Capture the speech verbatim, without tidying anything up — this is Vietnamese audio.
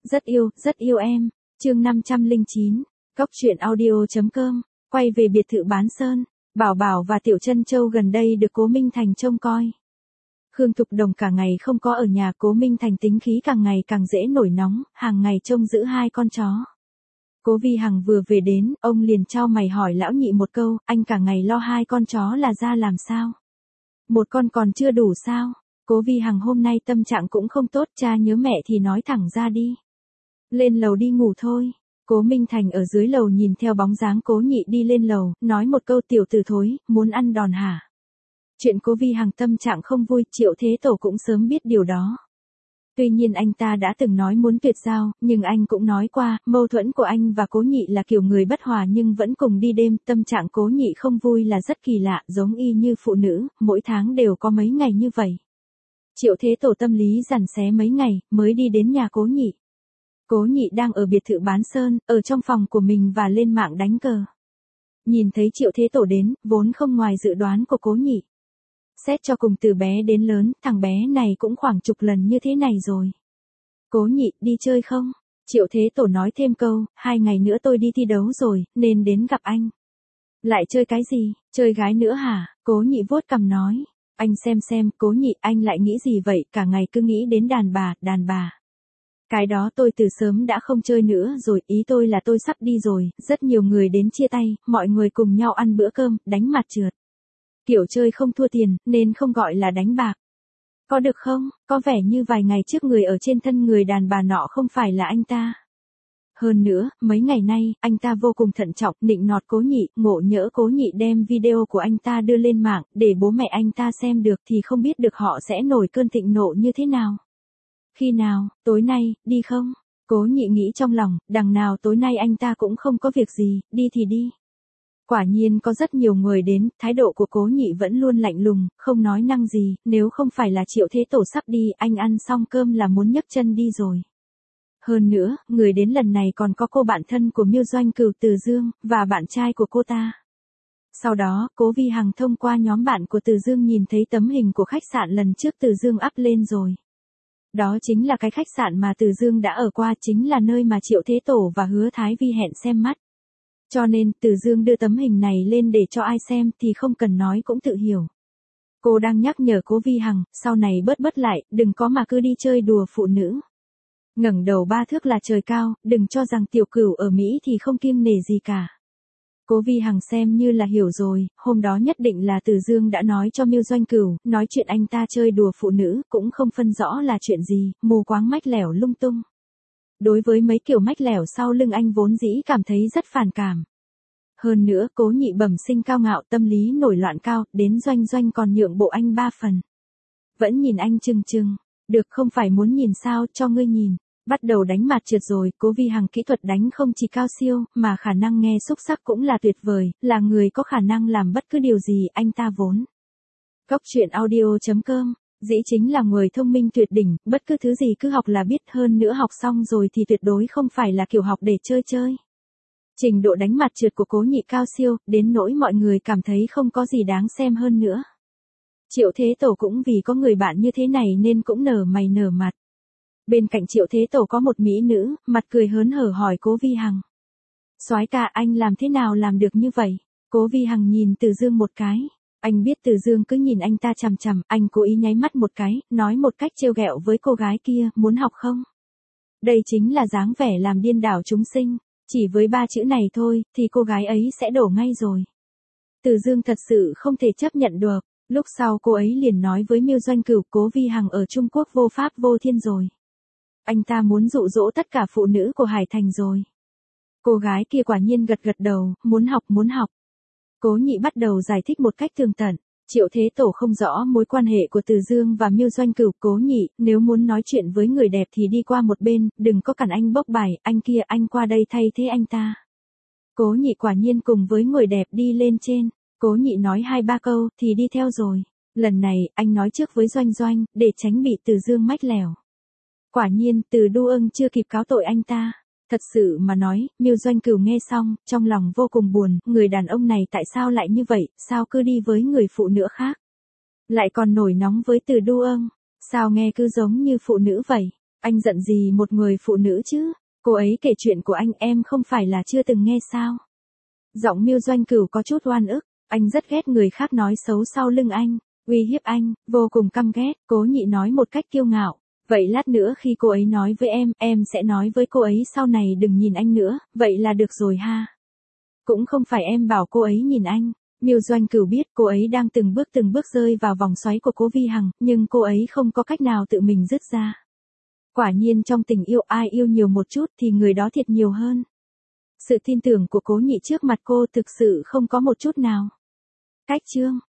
Rất yêu, rất yêu em. Chương năm trăm lẻ chín. Góc truyện audio chấm com. Quay về biệt thự Bán Sơn, Bảo Bảo và Tiểu Trân Châu gần đây được Cố Minh Thành trông coi. Khương Thục Đồng cả ngày không có ở nhà, Cố Minh Thành tính khí càng ngày càng dễ nổi nóng, hàng ngày trông giữ hai con chó. Cố Vi Hằng vừa về đến, ông liền chau mày hỏi lão nhị một câu, anh cả ngày lo hai con chó là ra làm sao? Một con còn chưa đủ sao? Cố Vi Hằng hôm nay tâm trạng cũng không tốt, cha nhớ mẹ thì nói thẳng ra đi. Lên lầu đi ngủ thôi. Cố Minh Thành ở dưới lầu nhìn theo bóng dáng Cố Nhị đi lên lầu, nói một câu tiểu tử thối, muốn ăn đòn hả? Chuyện Cố Vi Hằng tâm trạng không vui, Triệu Thế Tổ cũng sớm biết điều đó. Tuy nhiên anh ta đã từng nói muốn tuyệt giao, nhưng anh cũng nói qua, mâu thuẫn của anh và Cố Nhị là kiểu người bất hòa nhưng vẫn cùng đi đêm, tâm trạng Cố Nhị không vui là rất kỳ lạ, giống y như phụ nữ, mỗi tháng đều có mấy ngày như vậy. Triệu Thế Tổ tâm lý giằng xé mấy ngày, mới đi đến nhà Cố Nhị. Cố Nhị đang ở biệt thự Bán Sơn, ở trong phòng của mình và lên mạng đánh cờ. Nhìn thấy Triệu Thế Tổ đến, vốn không ngoài dự đoán của Cố Nhị. Xét cho cùng từ bé đến lớn, thằng bé này cũng khoảng chục lần như thế này rồi. Cố Nhị, đi chơi không? Triệu Thế Tổ nói thêm câu, hai ngày nữa tôi đi thi đấu rồi, nên đến gặp anh. Lại chơi cái gì, chơi gái nữa hả? Cố Nhị vuốt cằm nói. Anh xem xem, Cố Nhị, anh lại nghĩ gì vậy, cả ngày cứ nghĩ đến đàn bà, đàn bà. Cái đó tôi từ sớm đã không chơi nữa rồi, ý tôi là tôi sắp đi rồi, rất nhiều người đến chia tay, mọi người cùng nhau ăn bữa cơm, đánh mặt trượt. Kiểu chơi không thua tiền, nên không gọi là đánh bạc. Có được không? Có vẻ như vài ngày trước người ở trên thân người đàn bà nọ không phải là anh ta. Hơn nữa, mấy ngày nay, anh ta vô cùng thận trọng, nịnh nọt Cố Nhị, ngộ nhỡ Cố Nhị đem video của anh ta đưa lên mạng, để bố mẹ anh ta xem được thì không biết được họ sẽ nổi cơn thịnh nộ như thế nào. Khi nào, tối nay, đi không? Cố Nhị nghĩ trong lòng, đằng nào tối nay anh ta cũng không có việc gì, đi thì đi. Quả nhiên có rất nhiều người đến, thái độ của Cố Nhị vẫn luôn lạnh lùng, không nói năng gì, nếu không phải là Triệu Thế Tổ sắp đi, anh ăn xong cơm là muốn nhấc chân đi rồi. Hơn nữa, người đến lần này còn có cô bạn thân của Miêu Doanh Cửu Từ Dương, và bạn trai của cô ta. Sau đó, Cố Vi Hằng thông qua nhóm bạn của Từ Dương nhìn thấy tấm hình của khách sạn lần trước Từ Dương up lên rồi. Đó chính là cái khách sạn mà Từ Dương đã ở qua, chính là nơi mà Triệu Thế Tổ và Hứa Thái Vi hẹn xem mắt. Cho nên, Từ Dương đưa tấm hình này lên để cho ai xem thì không cần nói cũng tự hiểu. Cô đang nhắc nhở Cố Vi Hằng, sau này bớt bớt lại, đừng có mà cứ đi chơi đùa phụ nữ. Ngẩng đầu ba thước là trời cao, đừng cho rằng tiểu cửu ở Mỹ thì không kiêng nể gì cả. Cố Vi Hằng xem như là hiểu rồi, hôm đó nhất định là Từ Dương đã nói cho Miêu Doanh Cửu, nói chuyện anh ta chơi đùa phụ nữ, cũng không phân rõ là chuyện gì, mù quáng mách lẻo lung tung. Đối với mấy kiểu mách lẻo sau lưng anh vốn dĩ cảm thấy rất phản cảm. Hơn nữa, Cố Nhị bẩm sinh cao ngạo, tâm lý nổi loạn cao, đến Doanh Doanh còn nhượng bộ anh ba phần. Vẫn nhìn anh chừng chừng, được không phải muốn nhìn sao, cho ngươi nhìn. Bắt đầu đánh mặt trượt rồi, Cố Vi Hằng kỹ thuật đánh không chỉ cao siêu, mà khả năng nghe xúc sắc cũng là tuyệt vời, là người có khả năng làm bất cứ điều gì anh ta vốn. Góc truyện audio chấm com, dĩ chính là người thông minh tuyệt đỉnh, bất cứ thứ gì cứ học là biết, hơn nữa học xong rồi thì tuyệt đối không phải là kiểu học để chơi chơi. Trình độ đánh mặt trượt của Cố Nhị cao siêu, đến nỗi mọi người cảm thấy không có gì đáng xem hơn nữa. Triệu Thế Tổ cũng vì có người bạn như thế này nên cũng nở mày nở mặt. Bên cạnh Triệu Thế Tổ có một mỹ nữ, mặt cười hớn hở hỏi Cố Vi Hằng. Soái ca, anh làm thế nào làm được như vậy? Cố Vi Hằng nhìn Từ Dương một cái. Anh biết Từ Dương cứ nhìn anh ta chằm chằm, anh cố ý nháy mắt một cái, nói một cách trêu ghẹo với cô gái kia, muốn học không? Đây chính là dáng vẻ làm điên đảo chúng sinh, chỉ với ba chữ này thôi, thì cô gái ấy sẽ đổ ngay rồi. Từ Dương thật sự không thể chấp nhận được, lúc sau cô ấy liền nói với Miêu Doanh Cửu, Cố Vi Hằng ở Trung Quốc vô pháp vô thiên rồi. Anh ta muốn dụ dỗ tất cả phụ nữ của Hải Thành rồi. Cô gái kia quả nhiên gật gật đầu, muốn học muốn học. Cố Nhị bắt đầu giải thích một cách tường tận. Triệu Thế Tổ không rõ mối quan hệ của Từ Dương và Miêu Doanh Cửu. Cố Nhị, nếu muốn nói chuyện với người đẹp thì đi qua một bên, đừng có cản anh bốc bài, anh kia anh qua đây thay thế anh ta. Cố Nhị quả nhiên cùng với người đẹp đi lên trên. Cố Nhị nói hai ba câu thì đi theo rồi. Lần này, anh nói trước với Doanh Doanh, để tránh bị Từ Dương mách lẻo. Quả nhiên, Từ Đu Ưng chưa kịp cáo tội anh ta. Thật sự mà nói, Miêu Doanh Cửu nghe xong, trong lòng vô cùng buồn, người đàn ông này tại sao lại như vậy, sao cứ đi với người phụ nữ khác. Lại còn nổi nóng với Từ Đu Ưng, sao nghe cứ giống như phụ nữ vậy. Anh giận gì một người phụ nữ chứ? Cô ấy kể chuyện của anh em không phải là chưa từng nghe sao? Giọng Miêu Doanh Cửu có chút oan ức, anh rất ghét người khác nói xấu sau lưng anh, uy hiếp anh, vô cùng căm ghét. Cố Nhị nói một cách kiêu ngạo, vậy lát nữa khi cô ấy nói với em, em sẽ nói với cô ấy sau này đừng nhìn anh nữa, vậy là được rồi ha. Cũng không phải em bảo cô ấy nhìn anh. Miêu Doanh Cửu biết cô ấy đang từng bước từng bước rơi vào vòng xoáy của Cố Vi Hằng, nhưng cô ấy không có cách nào tự mình dứt ra. Quả nhiên trong tình yêu ai yêu nhiều một chút thì người đó thiệt nhiều hơn. Sự tin tưởng của Cố Nhị trước mặt cô thực sự không có một chút nào. Cách chương